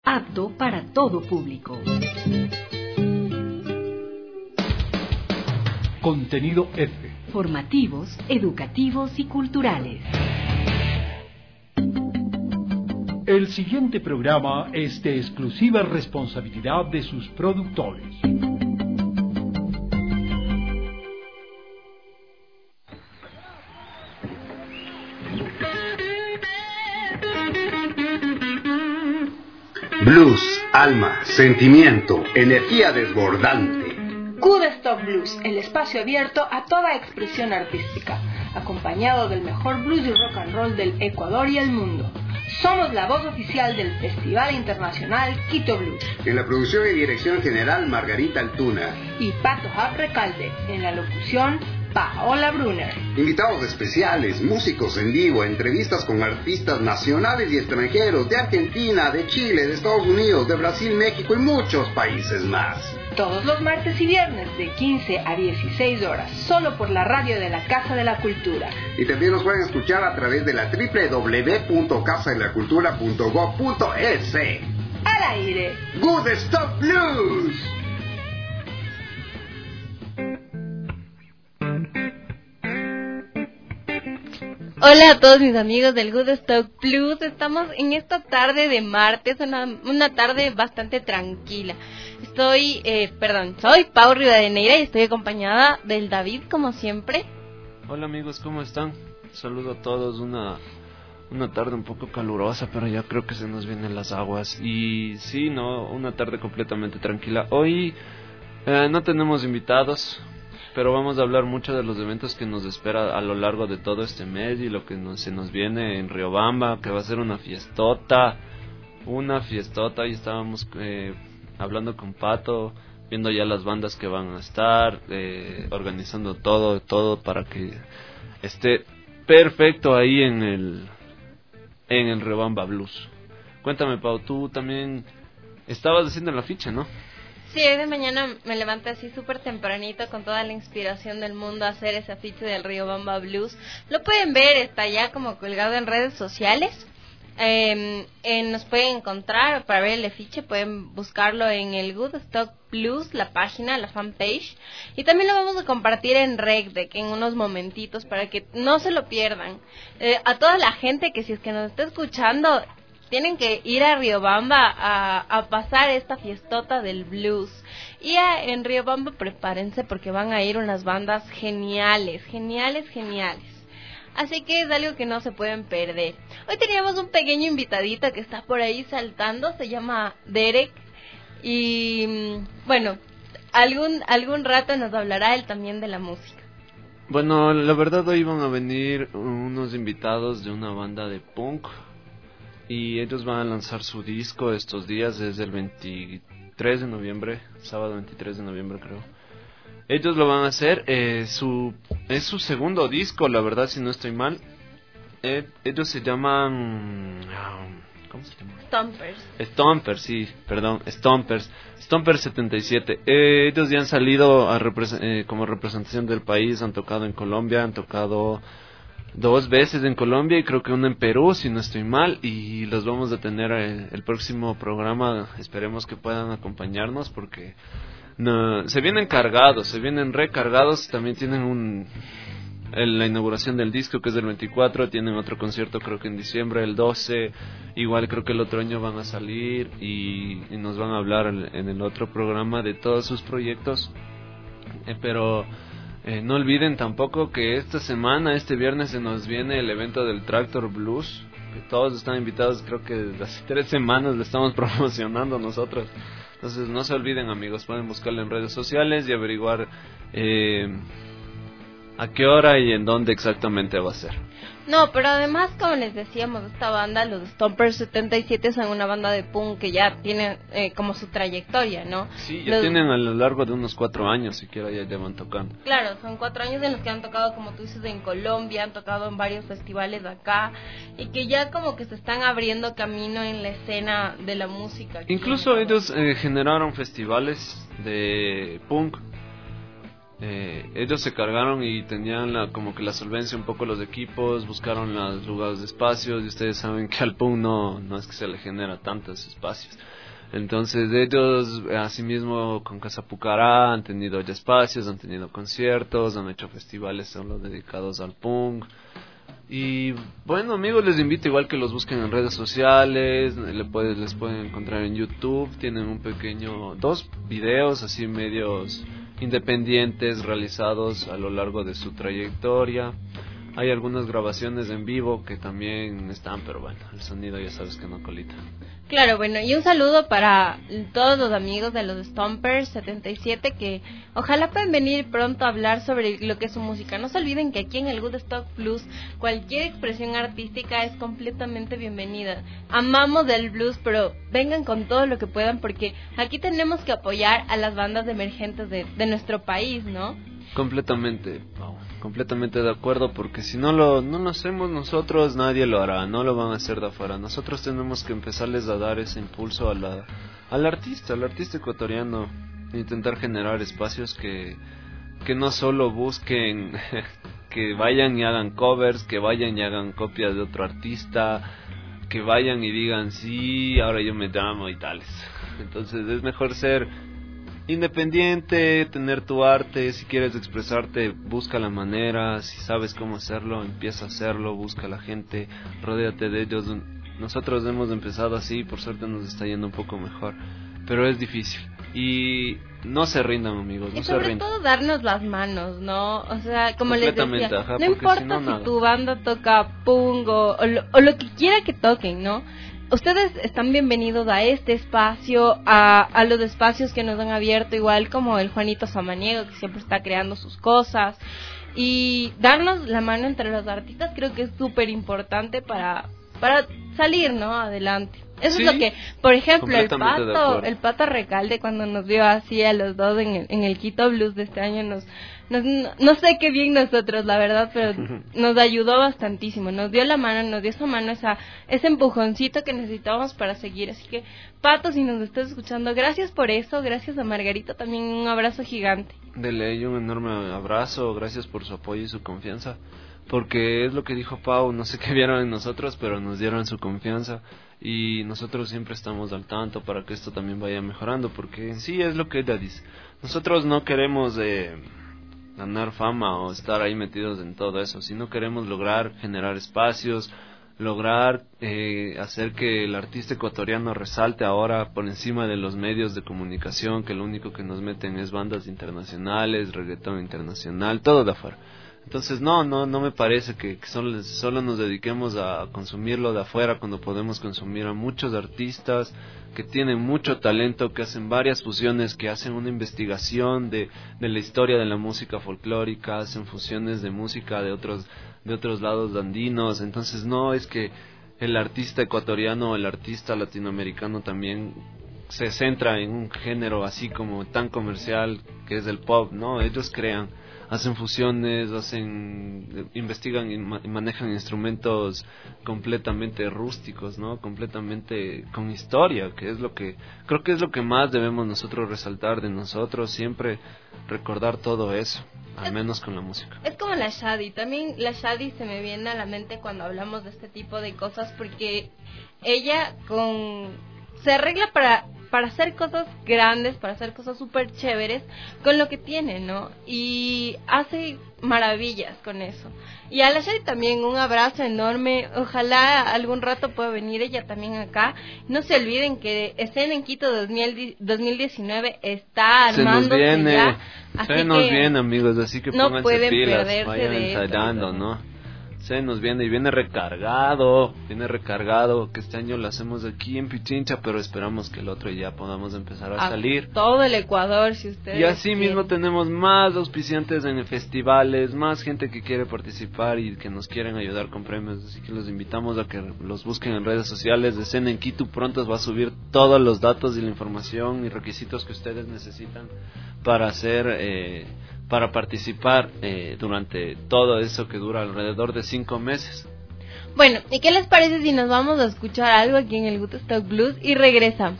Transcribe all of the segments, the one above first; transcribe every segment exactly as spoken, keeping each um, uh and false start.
Apto para todo público. Contenido F. Formativos, educativos y culturales. El siguiente programa es de exclusiva responsabilidad de sus productores. Blues, alma, sentimiento, energía desbordante. Woodstock Blues, el espacio abierto a toda expresión artística, acompañado del mejor blues y rock and roll del Ecuador y el mundo. Somos la voz oficial del Festival Internacional Quito Blues. En la producción y dirección general, Margarita Altuna. Y Pato Hap Recalde, en la locución, Paola Brunner. Invitados especiales, músicos en vivo, entrevistas con artistas nacionales y extranjeros de Argentina, de Chile, de Estados Unidos, de Brasil, México y muchos países más. Todos los martes y viernes de quince a dieciséis horas, solo por la radio de la Casa de la Cultura. Y también nos pueden escuchar a través de la doble u doble u doble u punto casa de la cultura punto gob punto es. Al aire, Woodstock Blues. Hola a todos mis amigos del Woodstock Blues. Estamos en esta tarde de martes, una, una tarde bastante tranquila. Estoy, eh, perdón, soy Pau Rivadeneira y estoy acompañada del David, como siempre. Hola amigos, ¿cómo están? Saludo a todos, una, una tarde un poco calurosa, pero ya creo que se nos vienen las aguas. Y sí, no, una tarde completamente tranquila. Hoy eh, no tenemos invitados, pero vamos a hablar mucho de los eventos que nos espera a lo largo de todo este mes y lo que nos, se nos viene en Riobamba, que va a ser una fiestota, una fiestota. Y estábamos eh, hablando con Pato, viendo ya las bandas que van a estar, eh, organizando todo, todo para que esté perfecto ahí en el, en el Riobamba Blues. Cuéntame, Pau, tú también estabas haciendo la ficha, ¿no? Sí, hoy de mañana me levanté así súper tempranito con toda la inspiración del mundo a hacer ese afiche del Riobamba Blues. Lo pueden ver, está ya como colgado en redes sociales. Eh, eh, nos pueden encontrar para ver el afiche, pueden buscarlo en el Woodstock Blues, la página, la fanpage. Y también lo vamos a compartir en RecDec en unos momentitos para que no se lo pierdan. Eh, a toda la gente que si es que nos está escuchando, tienen que ir a Riobamba a, a pasar esta fiestota del blues. Y a, en Riobamba prepárense porque van a ir unas bandas geniales, geniales, geniales. Así que es algo que no se pueden perder. Hoy teníamos un pequeño invitadito que está por ahí saltando, se llama Derek. Y bueno, algún, algún rato nos hablará él también de la música. Bueno, la verdad hoy van a venir unos invitados de una banda de punk. Y ellos van a lanzar su disco estos días, desde el veintitrés de noviembre, sábado veintitrés de noviembre creo. Ellos lo van a hacer, eh, su es su segundo disco, la verdad, si no estoy mal. Eh, ellos se llaman... ¿Cómo se llama? Stompers. Stompers, sí, perdón, Stompers. Stompers setenta y siete. Eh, ellos ya han salido a repre- eh, como representación del país, han tocado en Colombia, han tocado dos veces en Colombia y creo que una en Perú, si no estoy mal, y los vamos a tener el, el próximo programa. Esperemos que puedan acompañarnos porque no, se vienen cargados, se vienen recargados. También tienen un el, la inauguración del disco, que es el veinticuatro, tienen otro concierto creo que en diciembre, el doce, igual creo que el otro año van a salir y, y nos van a hablar en, en el otro programa de todos sus proyectos. Eh, pero Eh, no olviden tampoco que esta semana, este viernes, se nos viene el evento del Tractor Blues, que todos están invitados. Creo que desde hace tres semanas lo estamos promocionando nosotros. Entonces no se olviden, amigos, pueden buscarlo en redes sociales y averiguar eh, a qué hora y en dónde exactamente va a ser. No, pero además, como les decíamos, esta banda, los Stompers setenta y siete, son una banda de punk que ya tiene eh, como su trayectoria, ¿no? Sí, ya los... tienen a lo largo de unos cuatro años, siquiera ya llevan tocando. Claro, son cuatro años en los que han tocado, como tú dices, en Colombia, han tocado en varios festivales de acá, y que ya como que se están abriendo camino en la escena de la música. Incluso ellos eh, generaron festivales de punk. Eh, ellos se cargaron y tenían la, como que la solvencia un poco los equipos, buscaron los lugares de espacios y ustedes saben que al Punk no, no es que se le genera tantos espacios. Entonces ellos, asimismo con Casa Pucará, han tenido ya espacios, han tenido conciertos, han hecho festivales solo dedicados al punk. Y bueno, amigos, les invito igual que los busquen en redes sociales, le puedes, les pueden encontrar en YouTube, tienen un pequeño, dos videos así medios independientes realizados a lo largo de su trayectoria. Hay algunas grabaciones en vivo que también están, pero bueno, el sonido ya sabes que no colita. Claro, bueno, y un saludo para todos los amigos de los Stompers setenta y siete que ojalá puedan venir pronto a hablar sobre lo que es su música. No se olviden que aquí en el Woodstock Blues cualquier expresión artística es completamente bienvenida. Amamos el blues, pero vengan con todo lo que puedan porque aquí tenemos que apoyar a las bandas emergentes de, de nuestro país, ¿no? Completamente, Pau, completamente de acuerdo, porque si no lo, no lo hacemos nosotros, nadie lo hará, no lo van a hacer de afuera. Nosotros tenemos que empezarles a dar ese impulso a la, al artista, al artista ecuatoriano, intentar generar espacios que, que no solo busquen que vayan y hagan covers, que vayan y hagan copias de otro artista, que vayan y digan, sí, ahora yo me llamo y tales. Entonces es mejor ser independiente, tener tu arte, si quieres expresarte, busca la manera, si sabes cómo hacerlo, empieza a hacerlo, busca a la gente, rodéate de ellos. Nosotros hemos empezado así, por suerte nos está yendo un poco mejor, pero es difícil. Y no se rindan, amigos, no y se sobre rindan. todo darnos las manos, ¿no? O sea, como les decía, ajá, no importa si, no, si nada. tu banda toca punk o, o, lo, o lo que quiera que toquen, ¿no? Ustedes están bienvenidos a este espacio, a, a los espacios que nos han abierto, igual como el Juanito Samaniego, que siempre está creando sus cosas. Y darnos la mano entre los artistas creo que es súper importante para, para salir, ¿no? Adelante. Eso Sí, es lo que, por ejemplo, el completamente de Pato, acuerdo. el Pato Recalde, cuando nos vio así a los dos en el, en el Quito Blues de este año, nos, nos no, no sé qué bien nosotros, la verdad, pero nos ayudó bastantísimo, nos dio la mano, nos dio esa mano, esa, ese empujoncito que necesitábamos para seguir. Así que, Pato, si nos estás escuchando, gracias por eso, gracias a Margarita, también un abrazo gigante. De ley, un enorme abrazo, gracias por su apoyo y su confianza, porque es lo que dijo Pau, no sé qué vieron en nosotros, pero nos dieron su confianza y nosotros siempre estamos al tanto para que esto también vaya mejorando, porque en sí es lo que ella dice, nosotros no queremos eh, ganar fama o estar ahí metidos en todo eso, sino queremos lograr generar espacios, lograr eh, hacer que el artista ecuatoriano resalte ahora por encima de los medios de comunicación, que lo único que nos meten es bandas internacionales, reggaetón internacional, todo de afuera. Entonces no, no, no me parece que, que solo, solo nos dediquemos a consumirlo de afuera cuando podemos consumir a muchos artistas que tienen mucho talento, que hacen varias fusiones, que hacen una investigación de, de la historia de la música folclórica, hacen fusiones de música de otros, de otros lados andinos. Entonces no es que el artista ecuatoriano o el artista latinoamericano también se centra en un género así como tan comercial que es el pop, no, ellos crean, hacen fusiones, hacen, investigan y ma- manejan instrumentos completamente rústicos, ¿no? Completamente con historia, que es lo que creo que es lo que más debemos nosotros resaltar de nosotros, siempre recordar todo eso, al menos con la música. Es como la Shadi, también la Shadi se me viene a la mente cuando hablamos de este tipo de cosas, porque ella con se arregla para para hacer cosas grandes, para hacer cosas súper chéveres con lo que tiene, ¿no? Y hace maravillas con eso. Y a la Shadi también un abrazo enorme, ojalá algún rato pueda venir ella también acá. No se olviden que Escena en Quito dos mil diecinueve está armándose se nos viene, ya. Así se nos que viene, amigos, así que no pónganse pueden pilas, perderse vayan de eso. ensayando, ¿no? Se nos viene y viene recargado, viene recargado, que este año lo hacemos aquí en Pichincha, pero esperamos que el otro ya podamos empezar a, a salir. todo el Ecuador, si ustedes Y así quieren. mismo tenemos más auspiciantes en festivales, más gente que quiere participar y que nos quieren ayudar con premios, así que los invitamos a que los busquen en redes sociales de Escena en Quito. Pronto va a subir todos los datos y la información y requisitos que ustedes necesitan para hacer... Eh, para participar eh, durante todo eso que dura alrededor de cinco meses. Bueno, ¿y qué les parece si nos vamos a escuchar algo aquí en el Woodstock Blues y regresamos?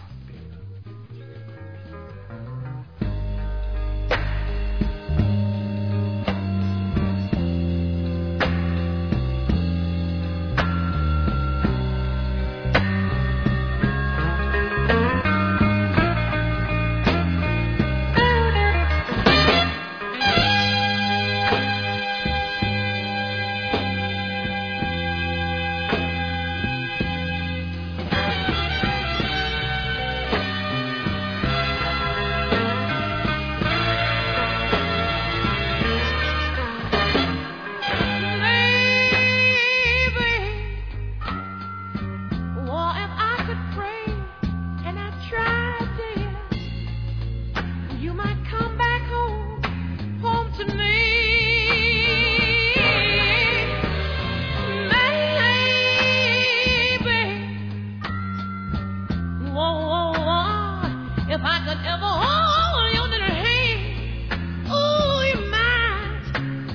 I could ever hold your little hand, ooh, you might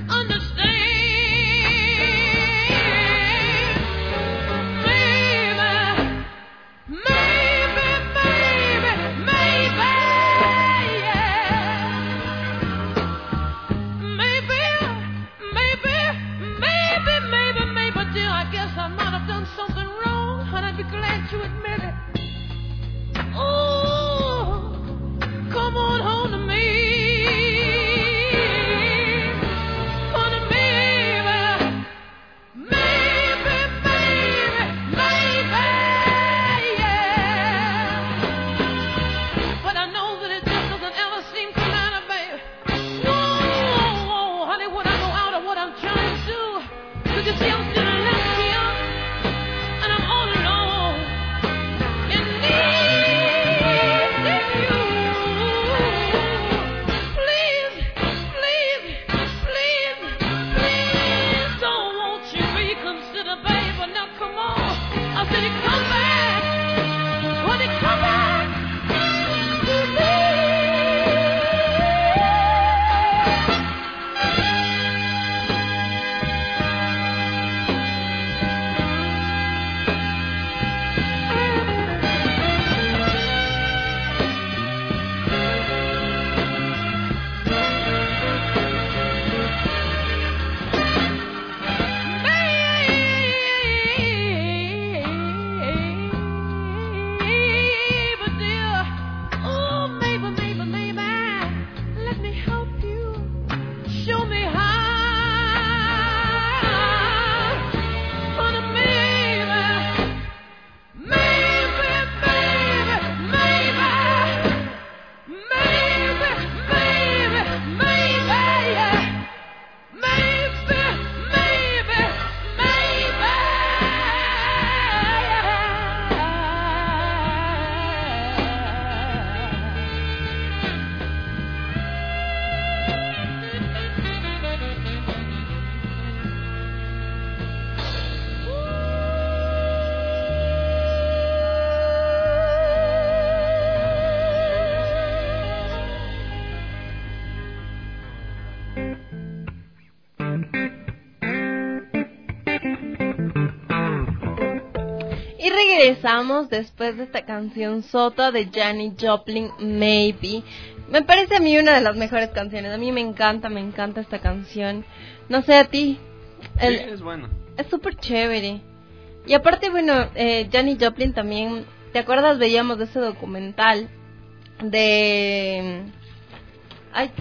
understand. Maybe, maybe, maybe, maybe, yeah. Maybe, maybe, maybe, maybe, maybe, dear, I guess I might have done something wrong, and I'd be glad to admit it. Oh, come on home to me. Honey, maybe, maybe, maybe, maybe, yeah. But I know that it just doesn't ever seem to matter, baby. Whoa, honey, when I go out of what I'm trying to do, 'cause you see I'm still left here, and I'm all alone. In need. Regresamos después de esta canción sota de Janis Joplin, Maybe. Me parece a mí una de las mejores canciones. A mí me encanta, me encanta esta canción. No sé a ti. El, sí, es buena. Es súper chévere. Y aparte, bueno, eh, Janis Joplin también, ¿te acuerdas? Veíamos de ese documental de... Ay,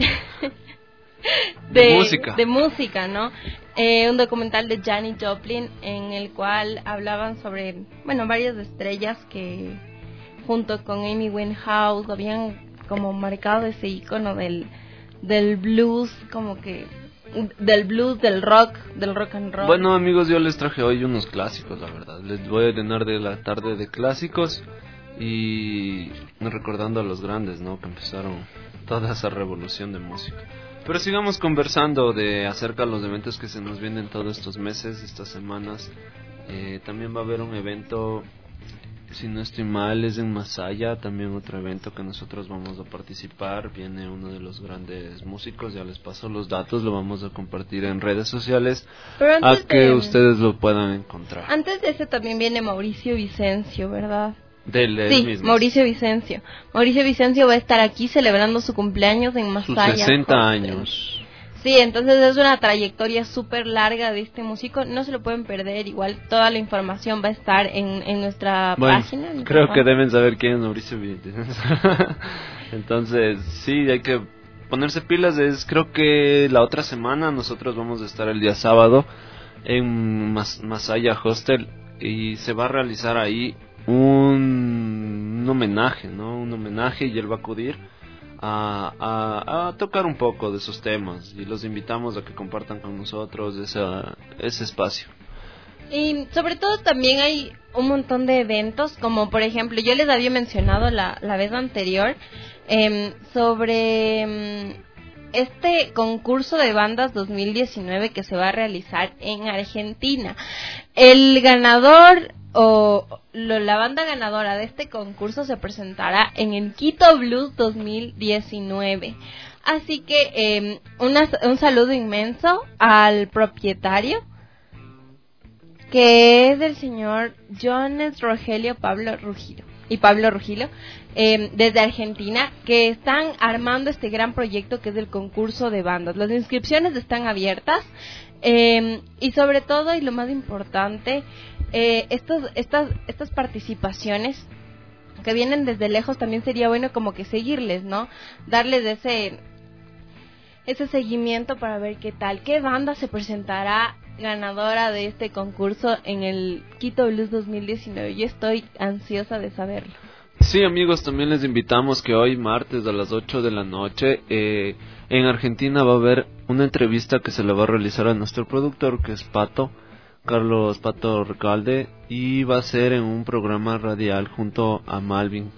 de, de música. De música, ¿no? Eh, un documental de Janis Joplin en el cual hablaban sobre, bueno, varias estrellas que junto con Amy Winehouse habían como marcado ese icono del del blues, como que del blues, del rock, del rock and roll. Bueno, amigos, yo les traje hoy unos clásicos, la verdad. Les voy a llenar de la tarde de clásicos y recordando a los grandes, ¿no? Que empezaron toda esa revolución de música. Pero sigamos conversando de acerca de los eventos que se nos vienen todos estos meses, estas semanas. Eh, también va a haber un evento, si no estoy mal, es en Masaya, también otro evento que nosotros vamos a participar. Viene uno de los grandes músicos, ya les paso los datos, lo vamos a compartir en redes sociales a que de, ustedes lo puedan encontrar. Antes de ese también viene Mauricio Vicencio, ¿verdad? Del sí, mismo. Mauricio Vicencio. Mauricio Vicencio va a estar aquí celebrando su cumpleaños en Masaya. Sus sesenta años. Sí, entonces es una trayectoria súper larga de este músico. No se lo pueden perder. Igual toda la información va a estar en, en nuestra bueno, página. En creo que deben saber quién es Mauricio Vicencio. Entonces, sí, hay que ponerse pilas. Es, creo que la otra semana nosotros vamos a estar el día sábado en Mas- Masaya Hostel y se va a realizar ahí un, un homenaje, ¿no? Un homenaje y él va a acudir a, a, a tocar un poco de esos temas y los invitamos a que compartan con nosotros esa, ese espacio. Y sobre todo también hay un montón de eventos, como por ejemplo, yo les había mencionado la, la vez anterior eh, sobre eh, este concurso de bandas dos mil diecinueve que se va a realizar en Argentina. El ganador o lo, la banda ganadora de este concurso se presentará en el Quito Blues dos mil diecinueve. Así que eh, una, un saludo inmenso al propietario, que es el señor Jones Rogelio Pablo Rugilo y Pablo Rugilo, eh, desde Argentina, que están armando este gran proyecto que es el concurso de bandas. Las inscripciones están abiertas, eh, y sobre todo, y lo más importante, eh, estos, estas, estas participaciones que vienen desde lejos, también sería bueno como que seguirles, ¿no? Darles ese, ese seguimiento para ver qué tal, qué banda se presentará ganadora de este concurso en el Quito Blues dos mil diecinueve. Yo estoy ansiosa de saberlo. Sí, amigos, también les invitamos que hoy martes a las ocho de la noche eh, en Argentina va a haber una entrevista que se le va a realizar a nuestro productor, que es Pato, Carlos Pato Recalde, y va a ser en un programa radial junto a Malvin.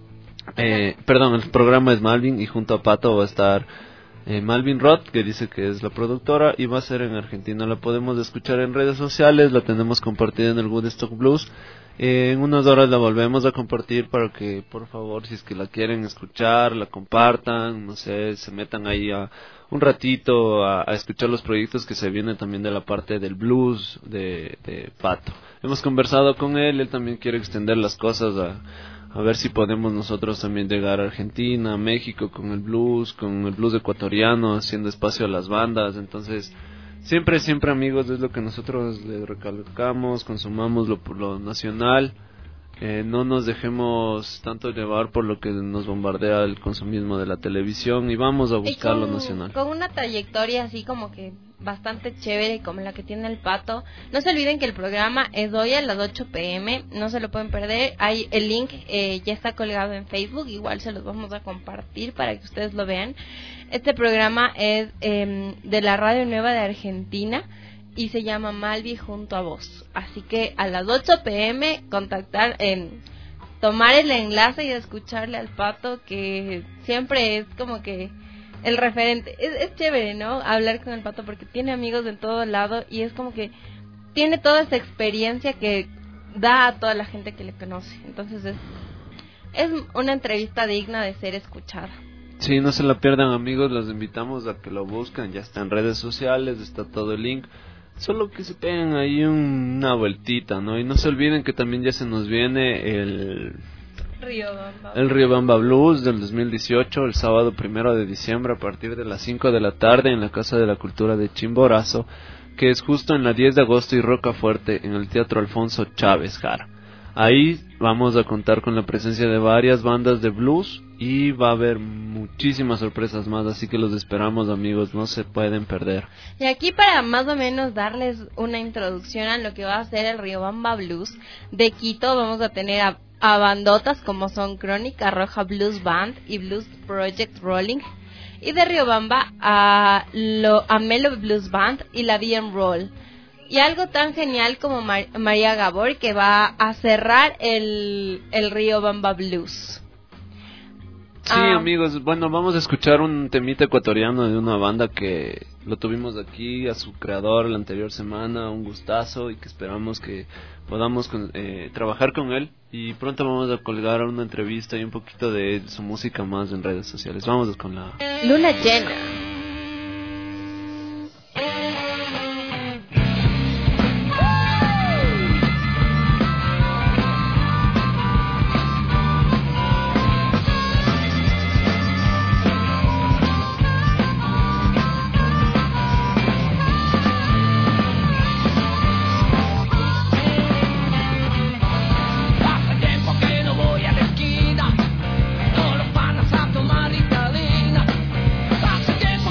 Eh, perdón, el programa es Malvin y junto a Pato va a estar Eh, Malvin Roth, que dice que es la productora, y va a ser en Argentina. La podemos escuchar en redes sociales, la tenemos compartida en el Woodstock Blues. Eh, en unas horas la volvemos a compartir para que, por favor, si es que la quieren escuchar, la compartan, no sé, se metan ahí a un ratito a, a escuchar los proyectos que se vienen también de la parte del blues de, de Pato. Hemos conversado con él, él también quiere extender las cosas a A ver si podemos nosotros también llegar a Argentina, a México con el blues, con el blues ecuatoriano, haciendo espacio a las bandas. Entonces, siempre, siempre amigos, es lo que nosotros le recalcamos, consumamos lo, lo nacional. Eh, no nos dejemos tanto llevar por lo que nos bombardea el consumismo de la televisión y vamos a buscar con, lo nacional. Con una trayectoria así como que bastante chévere como la que tiene el Pato. No se olviden que el programa es hoy a las ocho pm, no se lo pueden perder. Hay el link, eh, ya está colgado en Facebook, igual se los vamos a compartir para que ustedes lo vean. Este programa es eh, de la Radio Nueva de Argentina y se llama Malvi junto a vos. Así que a las ocho pm contactar, eh, tomar el enlace y escucharle al Pato, que siempre es como que el referente. Es, es chévere, ¿no? Hablar con el Pato porque tiene amigos de todo lado y es como que tiene toda esa experiencia que da a toda la gente que le conoce. Entonces es, es una entrevista digna de ser escuchada. Sí, no se la pierdan, amigos, los invitamos a que lo busquen, ya está en redes sociales, está todo el link. Solo que se peguen ahí una vueltita, ¿no? Y no se olviden que también ya se nos viene el Riobamba. El Riobamba Blues del dos mil dieciocho, el sábado primero de diciembre a partir de las cinco de la tarde en la Casa de la Cultura de Chimborazo, que es justo en la diez de agosto y Rocafuerte en el Teatro Alfonso Chávez Jara. Ahí vamos a contar con la presencia de varias bandas de blues y va a haber muchísimas sorpresas más, así que los esperamos, amigos, no se pueden perder. Y aquí para más o menos darles una introducción a lo que va a ser el Riobamba Blues de Quito, vamos a tener a, a bandotas como son Crónica Roja Blues Band y Blues Project Rolling, y de Riobamba a, lo, a Melo Blues Band y la B M Roll. Y algo tan genial como Mar- María Gabor, que va a cerrar el, el Riobamba Blues. Sí, Ah. amigos, bueno, vamos a escuchar un temita ecuatoriano de una banda que lo tuvimos aquí, a su creador la anterior semana, un gustazo, y que esperamos que podamos con, eh, trabajar con él. Y pronto vamos a colgar una entrevista y un poquito de su música más en redes sociales. Vamos con la Luna Llena. Pasa tiempo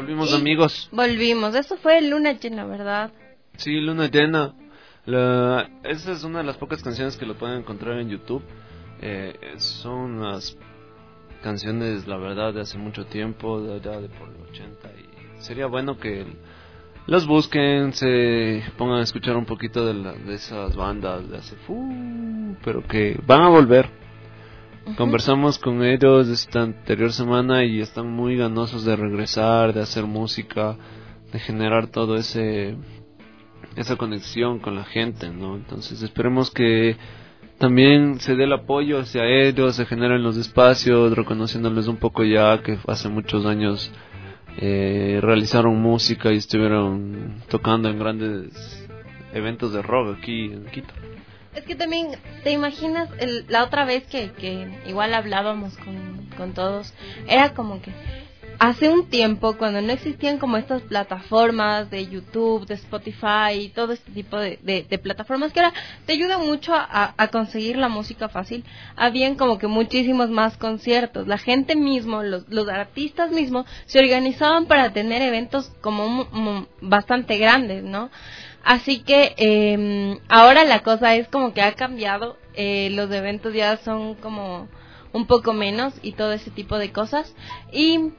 volvimos Y amigos. Volvimos, eso fue luna llena, ¿verdad? Sí, luna llena. La, esa es una de las pocas canciones que lo pueden encontrar en YouTube. Eh, son unas canciones, la verdad, de hace mucho tiempo, de allá de por el ochenta. Y sería bueno que las busquen, se pongan a escuchar un poquito de, la, de esas bandas de hace... Uh, pero que van a volver. Uh-huh. Conversamos con ellos esta anterior semana y están muy ganosos de regresar, de hacer música, de generar todo ese... esa conexión con la gente, ¿no? Entonces esperemos que también se dé el apoyo hacia ellos, se generen los espacios, reconociéndoles un poco ya que hace muchos años eh, realizaron música y estuvieron tocando en grandes eventos de rock aquí en Quito. Es que también, ¿te imaginas el, la otra vez que, que igual hablábamos con, con todos? Era como que hace un tiempo, cuando no existían como estas plataformas de YouTube, de Spotify y todo este tipo de, de, de plataformas que ahora te ayudan mucho a, a conseguir la música fácil, habían como que muchísimos más conciertos. La gente mismo, los, los artistas mismos, se organizaban para tener eventos como m- m- bastante grandes, ¿no? Así que eh, ahora la cosa es como que ha cambiado, eh, los eventos ya son como un poco menos y todo ese tipo de cosas. Y...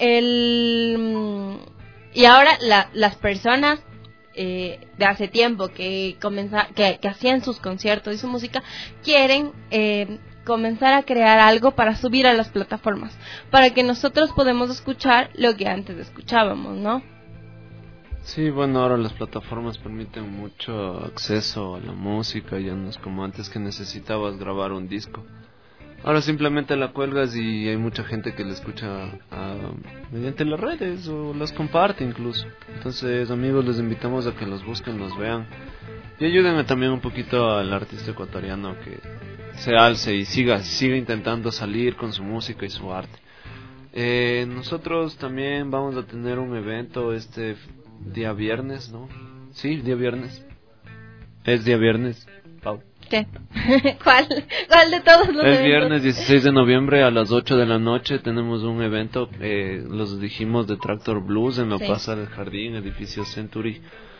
El, y ahora la, las personas eh, de hace tiempo que, comenza, que, que hacían sus conciertos y su música quieren eh, comenzar a crear algo para subir a las plataformas, para que nosotros podamos escuchar lo que antes escuchábamos, ¿no? Sí, bueno, ahora las plataformas permiten mucho acceso a la música, ya no es como antes que necesitabas grabar un disco. Ahora simplemente la cuelgas y hay mucha gente que la escucha uh, mediante las redes o las comparte incluso. Entonces, amigos, les invitamos a que los busquen, los vean y ayuden también un poquito al artista ecuatoriano que se alce y siga, siga intentando salir con su música y su arte. Eh, nosotros también vamos a tener un evento este día viernes, ¿no? Sí, día viernes. Es día viernes, Pau. ¿Qué? ¿Cuál? ¿Cuál de todos los El eventos? viernes dieciséis de noviembre a las ocho de la noche tenemos un evento, eh, los dijimos, de Tractor Blues en la Sí. Plaza del Jardín, edificio Century.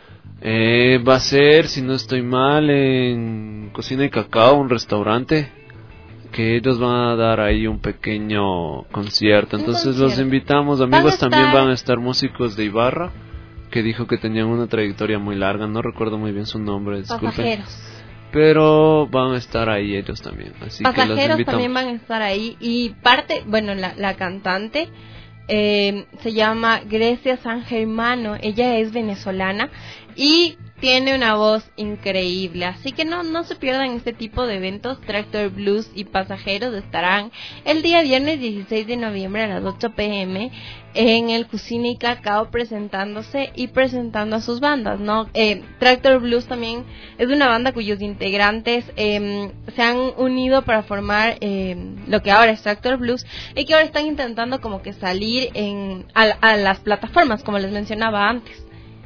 Eh, va a ser, si no estoy mal, en Cocina y Cacao, un restaurante, que ellos van a dar ahí un pequeño concierto. Entonces concierto. los invitamos, Van amigos, a estar- también van a estar músicos de Ibarra, que dijo que tenían una trayectoria muy larga, no recuerdo muy bien su nombre, disculpen. Pasajeros. Pero van a estar ahí ellos también, así que los Pasajeros invitamos. también van a estar ahí. Y parte, bueno, la, la cantante eh, se llama Grecia San Germano. Ella es venezolana y tiene una voz increíble. Así que no, no se pierdan este tipo de eventos. Tractor Blues y Pasajeros estarán el día viernes dieciséis de noviembre a las ocho pm en el Cocina y Cacao presentándose y presentando a sus bandas, ¿no? Eh, Tractor Blues también es una banda cuyos integrantes eh, se han unido para formar eh, lo que ahora es Tractor Blues y que ahora están intentando como que salir en a, a las plataformas, como les mencionaba antes.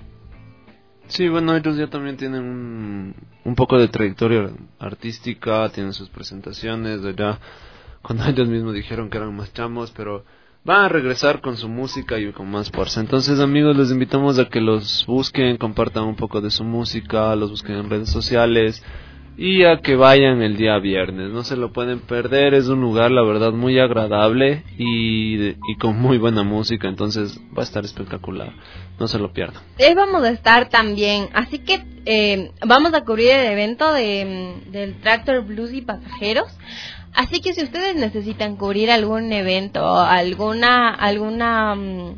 Sí, bueno, ellos ya también tienen un, un poco de trayectoria artística, tienen sus presentaciones, ya cuando ellos mismos dijeron que eran más chamos, pero van a regresar con su música y con más fuerza. Entonces, amigos, les invitamos a que los busquen, compartan un poco de su música, los busquen en redes sociales y a que vayan el día viernes. No se lo pueden perder, es un lugar, la verdad, muy agradable y, y con muy buena música, entonces va a estar espectacular. No se lo pierdan. Ahí vamos a estar también, así que eh, vamos a cubrir el evento de, del Tractor Blues y Pasajeros. Así que si ustedes necesitan cubrir algún evento, alguna, alguna, um,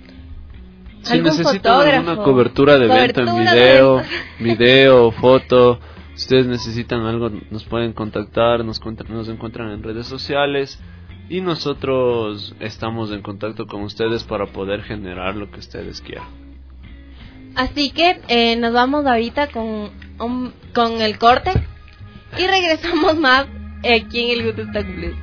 Si algún necesitan fotógrafo, alguna cobertura de evento en cobertura de video, evento. video, foto, si ustedes necesitan algo, nos pueden contactar, nos, cuentan- nos encuentran en redes sociales y nosotros estamos en contacto con ustedes para poder generar lo que ustedes quieran. Así que eh, nos vamos ahorita con, un, con el corte y regresamos más aquí en el Good Stock Blues.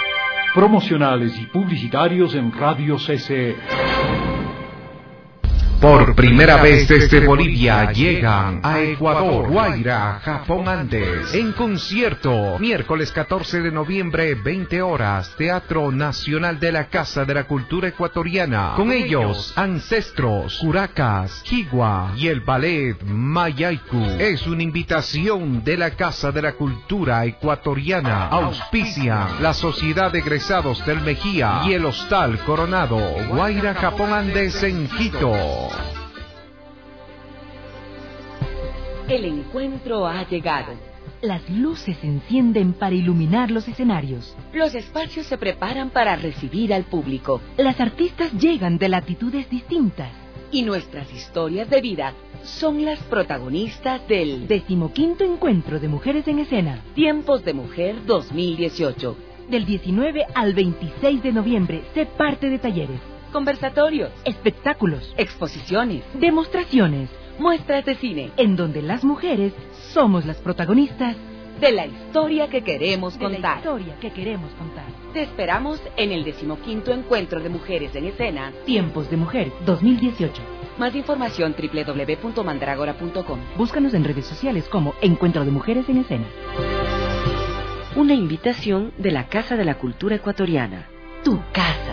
Promocionales y publicitarios en Radio C C E. Por primera vez desde Bolivia llegan a Ecuador, Guaira, Japón Andes, en concierto, miércoles catorce de noviembre, veinte horas, Teatro Nacional de la Casa de la Cultura Ecuatoriana. Con ellos, Ancestros, Curacas, Jigua y el ballet Mayaiku. Es una invitación de la Casa de la Cultura Ecuatoriana. Auspician la Sociedad de Egresados del Mejía y el Hostal Coronado, Guaira, Japón Andes en Quito. El encuentro ha llegado. Las luces se encienden para iluminar los escenarios. Los espacios se preparan para recibir al público. Las artistas llegan de latitudes distintas. Y nuestras historias de vida son las protagonistas del decimoquinto Encuentro de Mujeres en Escena. Tiempos de Mujer dos mil dieciocho. Del diecinueve al veintiséis de noviembre, sé parte de talleres, conversatorios, espectáculos, exposiciones, demostraciones, muestras de cine, en donde las mujeres somos las protagonistas de la historia que queremos de contar. La historia que queremos contar. Te esperamos en el decimoquinto Encuentro de Mujeres en Escena. Tiempos de Mujer dos mil dieciocho. Más información doble u doble u doble u punto mandrágora punto com. Búscanos en redes sociales como Encuentro de Mujeres en Escena. Una invitación de la Casa de la Cultura Ecuatoriana. Tu casa.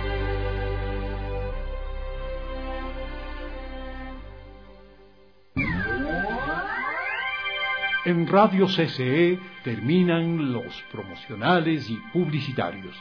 En Radio C C E terminan los promocionales y publicitarios.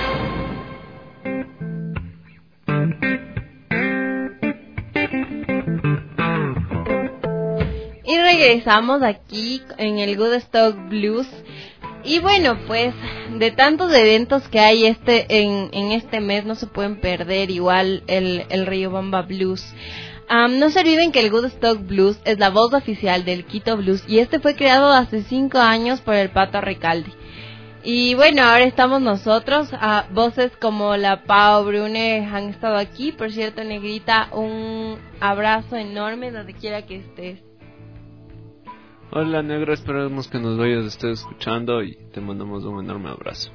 Y regresamos aquí en el Good Stock Blues. Y bueno, pues de tantos eventos que hay este en, en este mes, no se pueden perder igual el, el Riobamba Blues. Um, no se olviden que el Good Stock Blues es la voz oficial del Quito Blues y este fue creado hace cinco años por el Pato Recalde. Y bueno, ahora estamos nosotros, uh, voces como la Pau Brune han estado aquí. Por cierto, Negrita, un abrazo enorme donde quiera que estés. Hola, Negro, esperamos que nos vayas estés escuchando y te mandamos un enorme abrazo.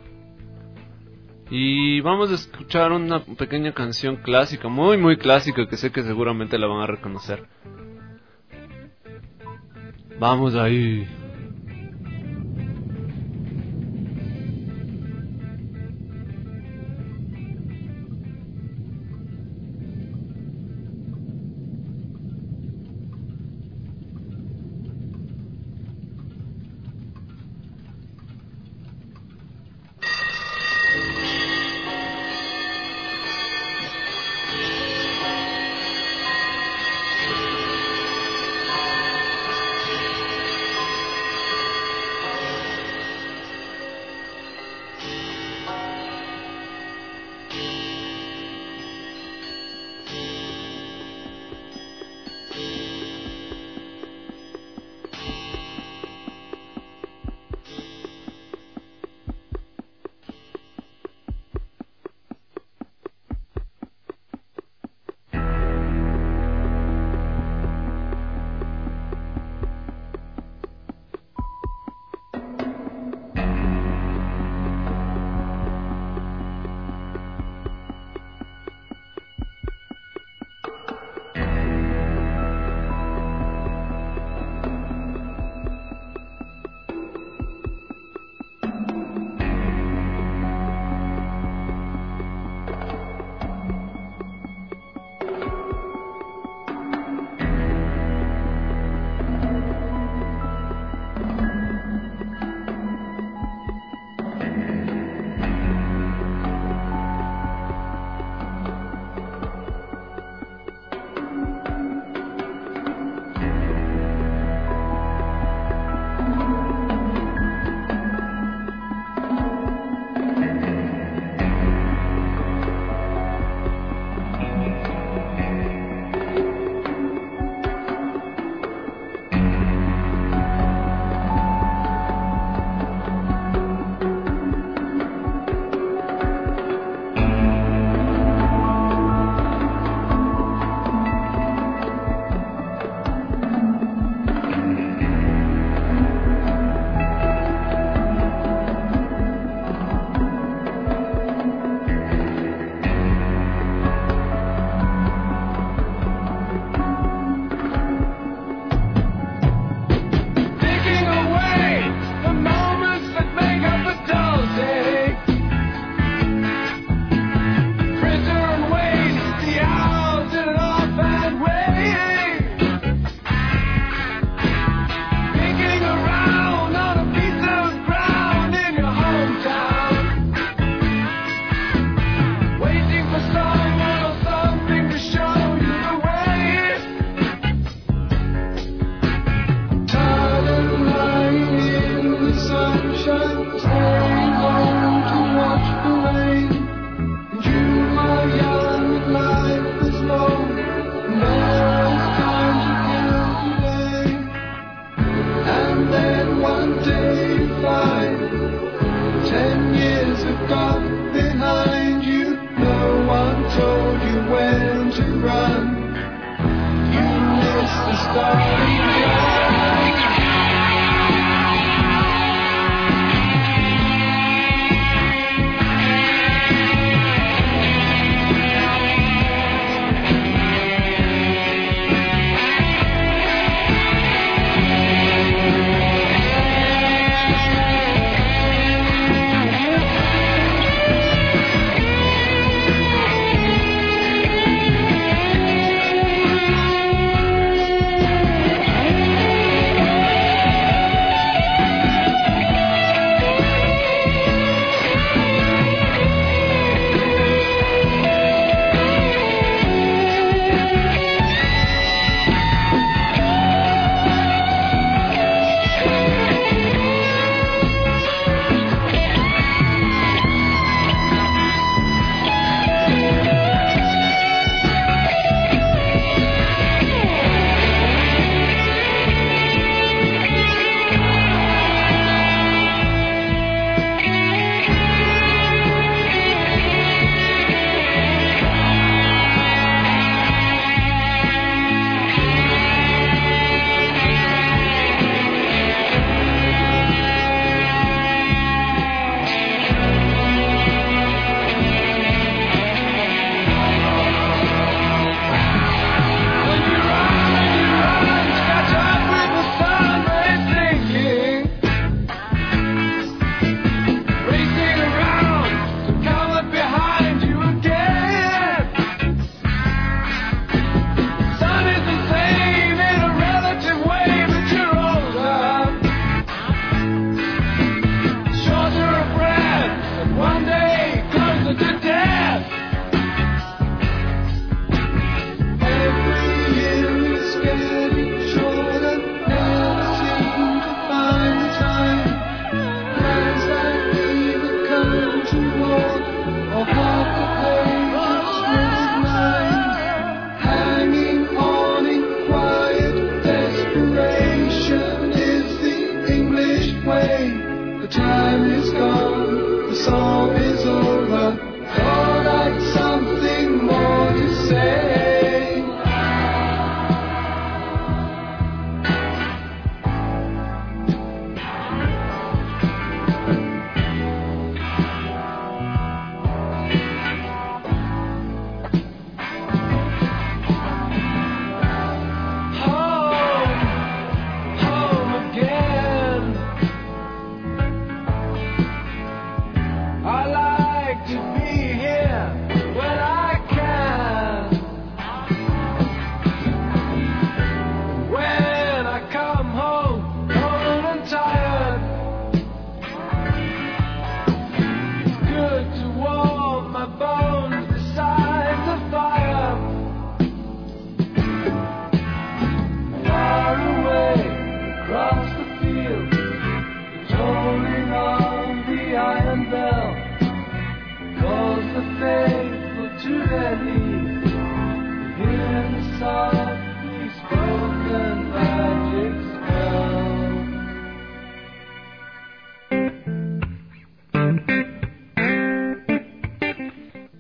Y vamos a escuchar una pequeña canción clásica, muy muy clásica, que sé que seguramente la van a reconocer. Vamos ahí.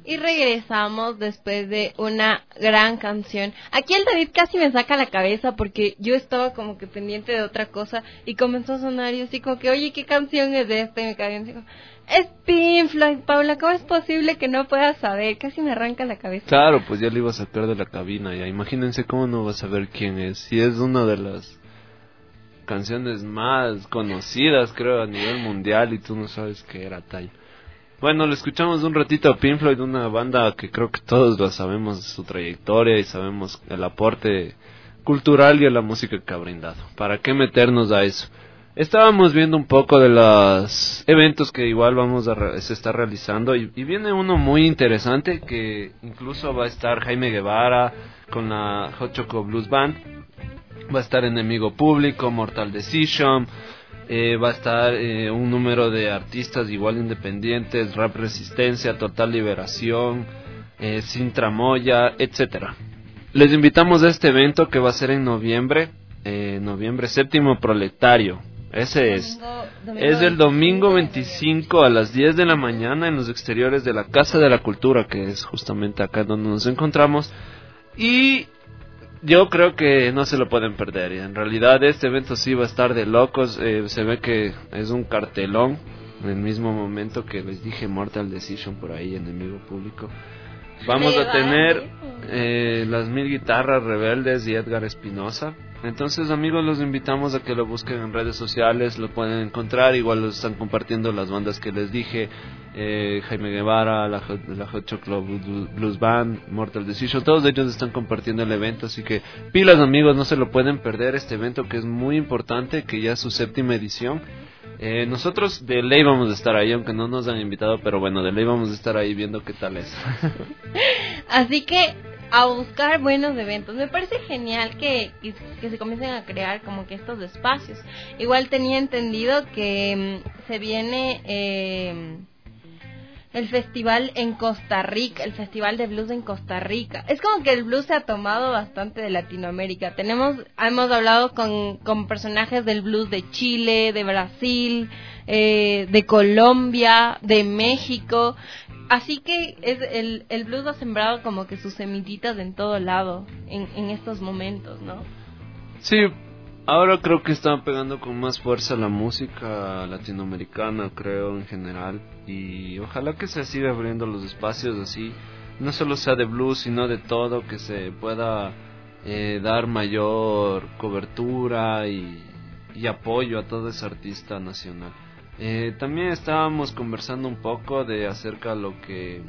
Y regresamos después de una gran canción. Aquí el David casi me saca la cabeza porque yo estaba como que pendiente de otra cosa y comenzó a sonar y así como que, oye, ¿qué canción es esta? Y me caí así como, es Pink Floyd, Paula, ¿cómo es posible que no puedas saber? Casi me arranca la cabeza. Claro, pues ya le iba a sacar de la cabina ya. Imagínense cómo no va a saber quién es. Si es una de las canciones más conocidas, creo, a nivel mundial y tú no sabes qué era tal. Bueno, le escuchamos un ratito a Pink Floyd, una banda que creo que todos lo sabemos su trayectoria y sabemos el aporte cultural y a la música que ha brindado. ¿Para qué meternos a eso? Estábamos viendo un poco de los eventos que igual vamos a re- se está realizando y, y viene uno muy interesante que incluso va a estar Jaime Guevara con la Hot Choco Blues Band, va a estar Enemigo Público, Mortal Decision. Eh, va a estar eh, un número de artistas igual independientes, Rap Resistencia, Total Liberación, eh, Sin Tramoya, etcétera. Les invitamos a este evento que va a ser en noviembre, eh, noviembre séptimo proletario. Ese es. Domingo, domingo es el domingo veinticinco a las diez de la mañana en los exteriores de la Casa de la Cultura, que es justamente acá donde nos encontramos. Y yo creo que no se lo pueden perder. En realidad este evento sí va a estar de locos. Eh, se ve que es un cartelón. En el mismo momento que les dije Mortal Decision por ahí, Enemigo Público. Vamos a tener eh, las Mil Guitarras Rebeldes y Edgar Espinosa. Entonces, amigos, los invitamos a que lo busquen en redes sociales. Lo pueden encontrar. Igual lo están compartiendo las bandas que les dije. Eh, Jaime Guevara, la, la Hot Chocolate Blues Band, Mortal Decision, todos ellos están compartiendo el evento, así que pilas, amigos, no se lo pueden perder este evento que es muy importante, que ya es su séptima edición. Eh, nosotros de ley vamos a estar ahí, aunque no nos han invitado, pero bueno, de ley vamos a estar ahí viendo qué tal es. Así que a buscar buenos eventos. Me parece genial que, que, que se comiencen a crear como que estos espacios. Igual tenía entendido que um, se viene eh, el festival en Costa Rica, el festival de blues en Costa Rica. Es como que el blues se ha tomado bastante de Latinoamérica. Tenemos, hemos hablado con, con personajes del blues de Chile, de Brasil, eh, de Colombia, de México. Así que es el, el blues ha sembrado como que sus semillitas en todo lado en, en estos momentos, ¿no? Sí, ahora creo que está pegando con más fuerza la música latinoamericana, creo, en general. Y ojalá que se siga abriendo los espacios así, no solo sea de blues, sino de todo, que se pueda eh, dar mayor cobertura y, y apoyo a todo ese artista nacional. Eh, también estábamos conversando un poco de acerca de lo que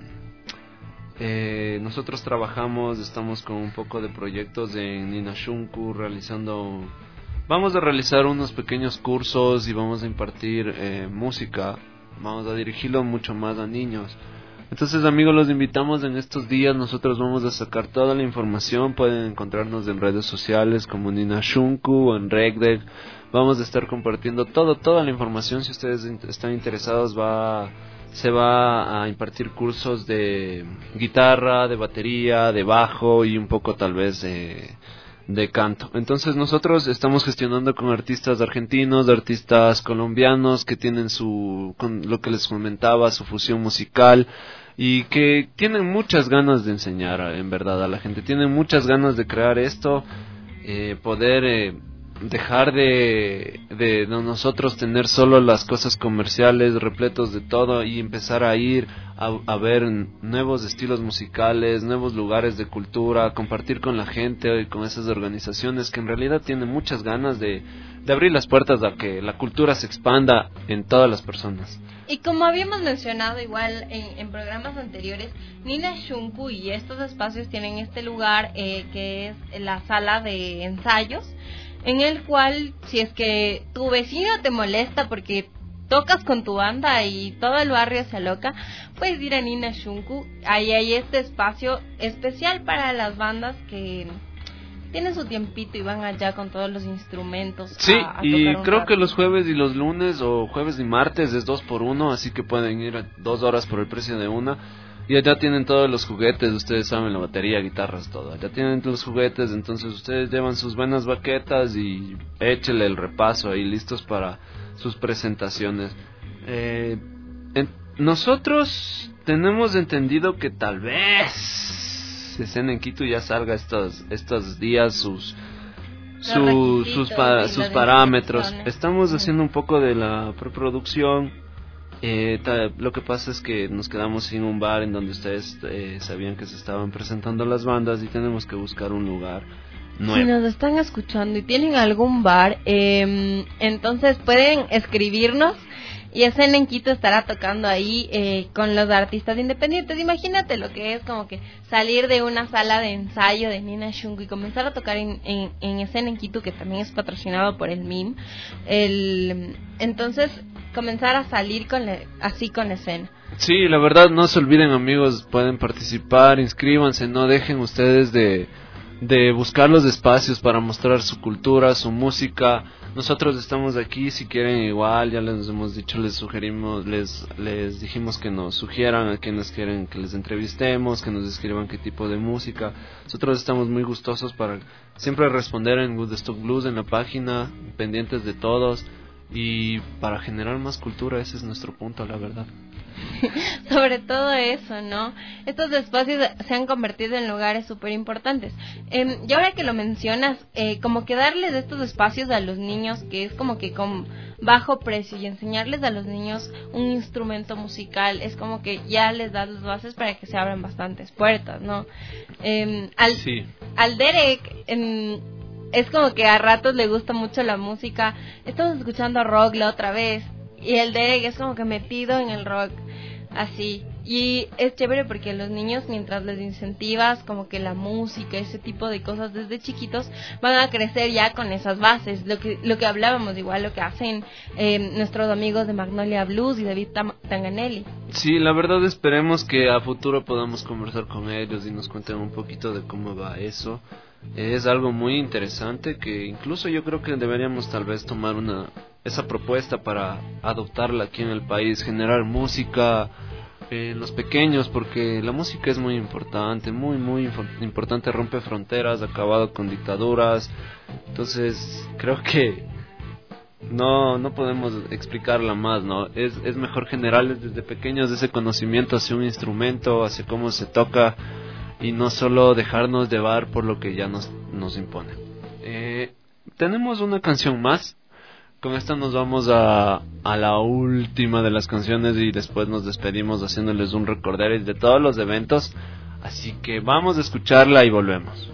eh, nosotros trabajamos, estamos con un poco de proyectos en Ninashunku realizando, vamos a realizar unos pequeños cursos y vamos a impartir eh, música, vamos a dirigirlo mucho más a niños. Entonces, amigos, los invitamos en estos días. Nosotros vamos a sacar toda la información. Pueden encontrarnos en redes sociales como Ninashunku o en Regdeck. Vamos a estar compartiendo todo, toda la información. Si ustedes están interesados, va, se va a impartir cursos de guitarra, de batería, de bajo y un poco tal vez de, de canto. Entonces nosotros estamos gestionando con artistas argentinos, artistas colombianos que tienen su, con lo que les comentaba, su fusión musical y que tienen muchas ganas de enseñar, en verdad, a la gente. Tienen muchas ganas de crear esto, eh, poder eh, dejar de, de, de nosotros tener solo las cosas comerciales repletos de todo y empezar a ir a, a ver nuevos estilos musicales, nuevos lugares de cultura, compartir con la gente y con esas organizaciones que en realidad tienen muchas ganas de, de abrir las puertas a que la cultura se expanda en todas las personas. Y como habíamos mencionado igual en, en programas anteriores, Ninashunku y estos espacios tienen este lugar eh, que es la sala de ensayos, en el cual si es que tu vecino te molesta porque tocas con tu banda y todo el barrio se aloca, puedes ir a Ninashunku. Ahí hay este espacio especial para las bandas que tienen su tiempito y van allá con todos los instrumentos. Sí, a, a y tocar creo rato. que los jueves y los lunes o jueves y martes es dos por uno, así que pueden ir a dos horas por el precio de una. Y allá tienen todos los juguetes, ustedes saben, la batería, guitarras, todo. Allá tienen los juguetes, entonces ustedes llevan sus buenas baquetas y échele el repaso ahí listos para sus presentaciones. Eh, en, nosotros tenemos entendido que tal vez Escena en Quito ya salga estos estos días sus su, sus pa, sus parámetros. Estamos haciendo un poco de la preproducción. Eh, ta, lo que pasa es que nos quedamos sin un bar en donde ustedes eh, sabían que se estaban presentando las bandas y tenemos que buscar un lugar nuevo. Si nos están escuchando y tienen algún bar, eh, entonces pueden escribirnos y Escena en Quito estará tocando ahí eh, con los artistas independientes. Imagínate lo que es como que salir de una sala de ensayo de Nina Shungo y comenzar a tocar en, en, en Escena en Quito, que también es patrocinado por el M I M. El, entonces, comenzar a salir con le, así con Escena. Sí, la verdad, no se olviden, amigos, pueden participar, inscríbanse, no dejen ustedes de... de buscar los espacios para mostrar su cultura, su música. Nosotros estamos aquí, si quieren igual, ya les hemos dicho, les sugerimos, les les dijimos que nos sugieran a quienes quieren que les entrevistemos, que nos escriban qué tipo de música. Nosotros estamos muy gustosos para siempre responder en Woodstock Blues en la página, pendientes de todos y para generar más cultura. Ese es nuestro punto, la verdad. Sobre todo eso, ¿no? Estos espacios se han convertido en lugares súper importantes. Eh, y ahora que lo mencionas, eh, como que darles estos espacios a los niños, que es como que con bajo precio, y enseñarles a los niños un instrumento musical, es como que ya les das las bases para que se abran bastantes puertas, ¿no? Eh, al, sí. al Derek... Eh, es como que a ratos le gusta mucho la música. Estamos escuchando rock la otra vez y el Derek es como que metido en el rock, así. Y es chévere porque los niños, mientras les incentivas como que la música, ese tipo de cosas desde chiquitos, van a crecer ya con esas bases. Lo que lo que hablábamos, igual lo que hacen eh, nuestros amigos de Magnolia Blues y David Tam- Tanganelli. Sí, la verdad esperemos que a futuro podamos conversar con ellos y nos cuenten un poquito de cómo va eso. Es algo muy interesante que incluso yo creo que deberíamos tal vez tomar una esa propuesta para adoptarla aquí en el país, generar música en los pequeños, porque la música es muy importante, muy muy inf- importante, rompe fronteras, ha acabado con dictaduras. Entonces creo que no no podemos explicarla más, ¿no? Es es mejor generarles desde pequeños ese conocimiento hacia un instrumento, hacia cómo se toca, y no solo dejarnos llevar por lo que ya nos, nos impone. Eh, tenemos una canción más. Con esta nos vamos a, a la última de las canciones y después nos despedimos haciéndoles un recorderis de todos los eventos. Así que vamos a escucharla y volvemos.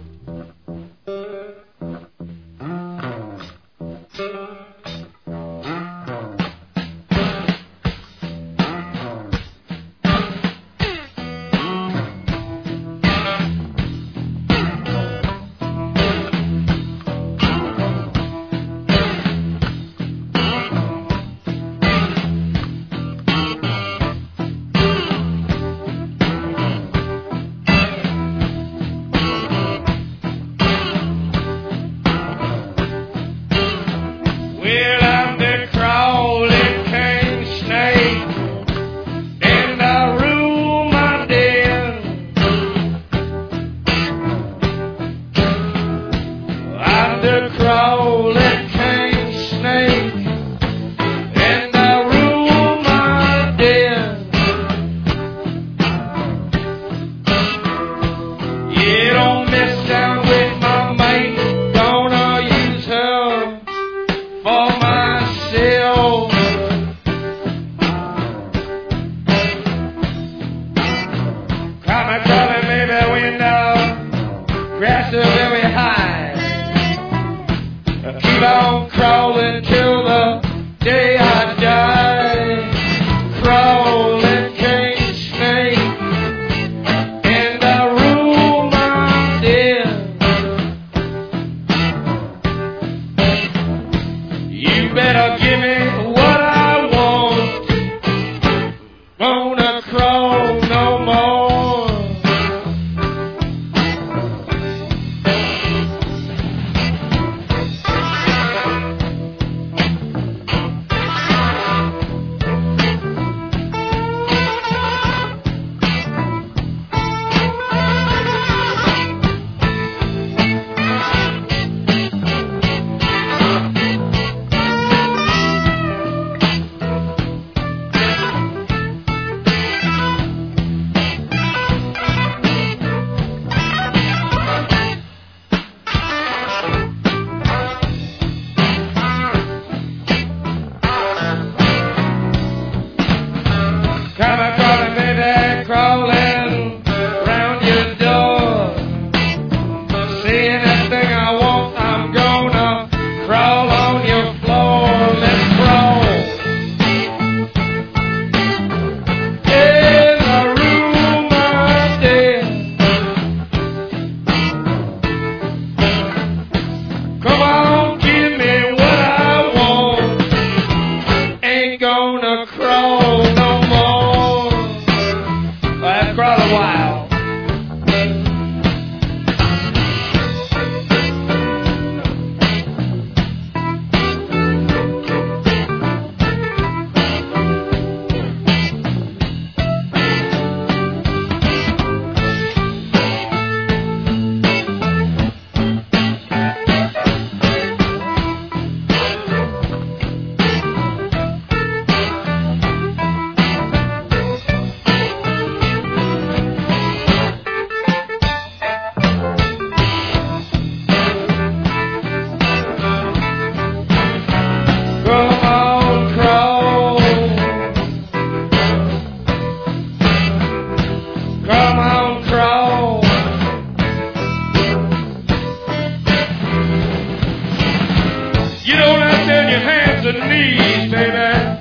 breeze, baby.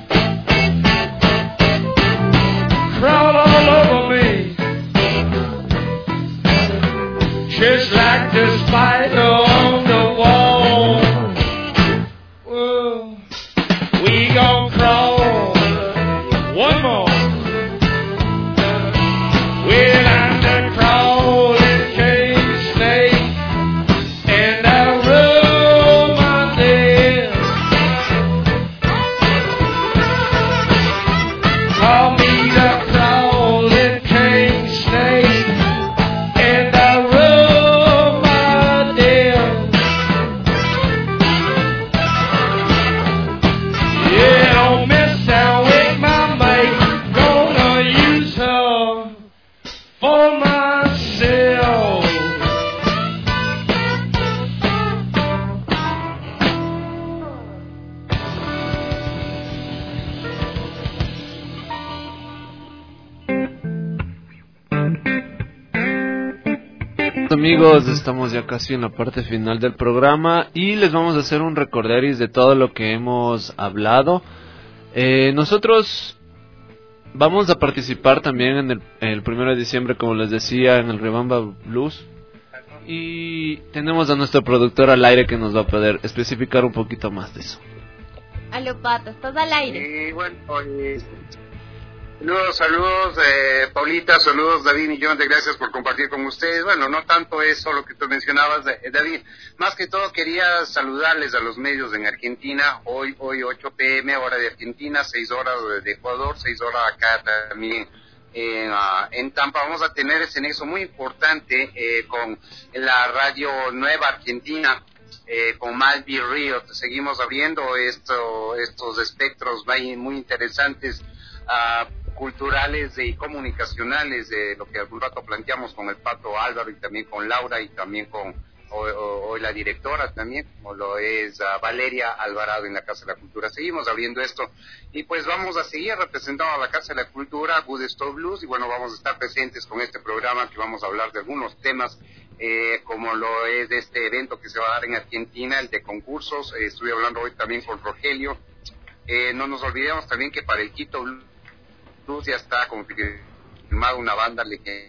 Crawl all over me, just like the spider on the wall. Well, we gon' crawl one more. Well, I'm the crawling cage snake, and I roll my nails. Call me the crawling cage snake, and I roll my nails. Yeah, don't mess out with my mate, gonna use her for myself. Amigos, estamos ya casi en la parte final del programa y les vamos a hacer un recorderis de todo lo que hemos hablado. Eh, nosotros vamos a participar también en el, el primero de diciembre, como les decía, en el Riobamba Blues. Y tenemos a nuestro productor al aire que nos va a poder especificar un poquito más de eso. Aló, Pato, estás al aire. Y bueno, eh, saludos, saludos, eh, Paulita, saludos, David, millón de gracias por compartir con ustedes. Bueno, no tanto eso lo que tú mencionabas, eh, David, más que todo quería saludarles a los medios en Argentina, hoy hoy ocho pe eme, hora de Argentina, seis horas de Ecuador, seis horas acá también en, uh, en Tampa. Vamos a tener ese nexo muy importante eh, con la radio Nueva Argentina, eh, con Malvi Río. Seguimos abriendo esto, estos espectros muy interesantes, uh, culturales y comunicacionales, de lo que algún rato planteamos con el Pato Álvaro y también con Laura y también con hoy, hoy la directora también, como lo es uh, Valeria Alvarado en la Casa de la Cultura. Seguimos abriendo esto y pues vamos a seguir representando a la Casa de la Cultura, Good Stop Blues, y bueno, vamos a estar presentes con este programa que vamos a hablar de algunos temas eh, como lo es de este evento que se va a dar en Argentina, el de concursos. Eh, estuve hablando hoy también con Rogelio. Eh, no nos olvidemos también que para el Quito Blues ya está confirmada una banda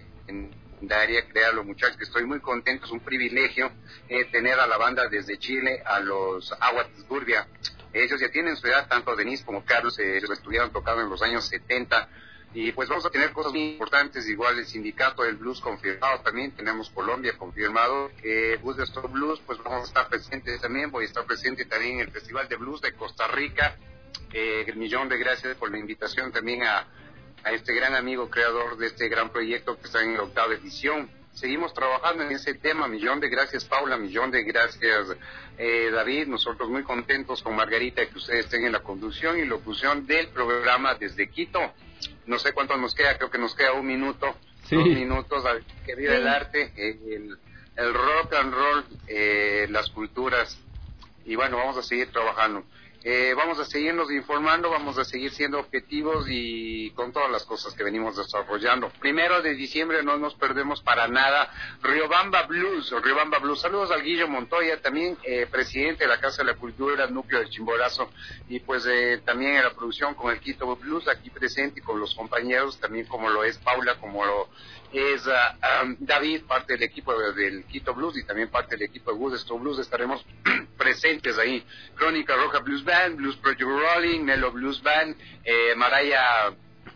legendaria, crear los muchachos, que estoy muy contento, es un privilegio eh, tener a la banda desde Chile, a los Aguatisburbia. Ellos ya tienen su edad, tanto Denise como Carlos, eh, ellos estuvieron tocando en los años setenta, y pues vamos a tener cosas muy importantes, igual el sindicato del blues confirmado también, tenemos Colombia confirmado, eh, Blues de Stop Blues, pues vamos a estar presentes también, voy a estar presente también en el Festival de Blues de Costa Rica. Eh, el millón de gracias por la invitación también a a este gran amigo creador de este gran proyecto que está en la octava edición. Seguimos trabajando en ese tema. Millón de gracias, Paula, millón de gracias, eh, David. Nosotros muy contentos con Margarita de que ustedes estén en la conducción y locución del programa desde Quito. No sé cuánto nos queda, creo que nos queda un minuto, sí. dos minutos. Que viva sí. el arte, eh, el, el rock and roll, eh, las culturas. Y bueno, vamos a seguir trabajando. Eh, vamos a seguirnos informando, vamos a seguir siendo objetivos y con todas las cosas que venimos desarrollando. Primero de diciembre no nos perdemos para nada Riobamba Blues, Riobamba Blues. Saludos al Guillo Montoya, también eh, presidente de la Casa de la Cultura, núcleo del Chimborazo, y pues eh, también en la producción con el Quito Blues aquí presente y con los compañeros, también como lo es Paula, como lo es uh, um, David, parte del equipo de, del Quito Blues y también parte del equipo de Good Stop Blues. Estaremos presentes ahí. Crónica Roja Blues Band, Blues Project Rolling, Melo Blues Band, eh, Maraya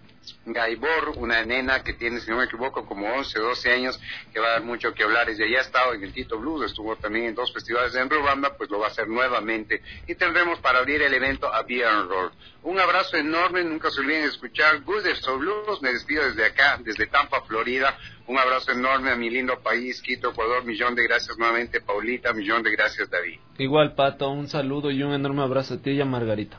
Gaibor, una nena que tiene, si no me equivoco, como once o doce años, que va a dar mucho que hablar. Ella ya ha estado en el Quito Blues, estuvo también en dos festivales en Riobamba, pues lo va a hacer nuevamente. Y tendremos para abrir el evento a Beer and Roll. Un abrazo enorme, nunca se olviden de escuchar Good Stop Blues. Me despido desde acá, desde Tampa, Florida. Un abrazo enorme a mi lindo país, Quito, Ecuador. Millón de gracias nuevamente, Paulita. Millón de gracias, David. Igual, Pato, un saludo y un enorme abrazo a ti y a Margarita.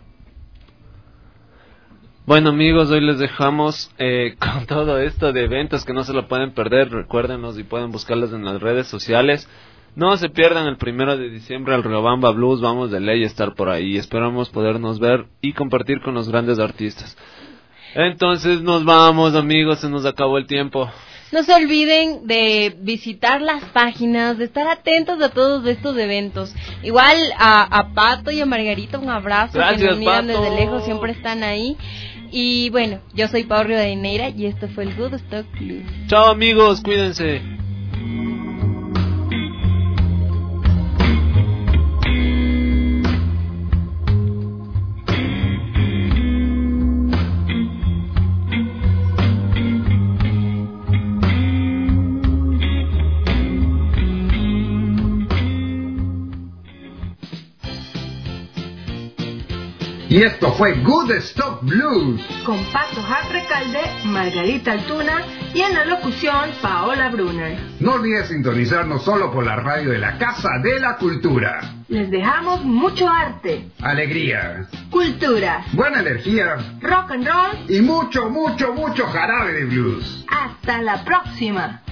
Bueno, amigos, hoy les dejamos eh, con todo esto de eventos que no se lo pueden perder. Recuérdenos y pueden buscarlos en las redes sociales. No se pierdan el primero de diciembre al Riobamba Blues. Vamos de ley a estar por ahí. Esperamos podernos ver y compartir con los grandes artistas. Entonces nos vamos, amigos, se nos acabó el tiempo. No se olviden de visitar las páginas, de estar atentos a todos estos eventos. Igual a, a Pato y a Margarita un abrazo. Gracias, que nos miran Pato. desde lejos, siempre están ahí. Y bueno, yo soy Pau Rivadeneira y esto fue el Good Stock Blues. Chao amigos, cuídense. Y esto fue Good Stock Blues. Con Pato Recalde, Margarita Altuna y en la locución Paola Brunner. No olvides sintonizarnos solo por la radio de la Casa de la Cultura. Les dejamos mucho arte, Alegría, cultura, buena energía rock and roll y mucho, mucho, mucho jarabe de blues. Hasta la próxima.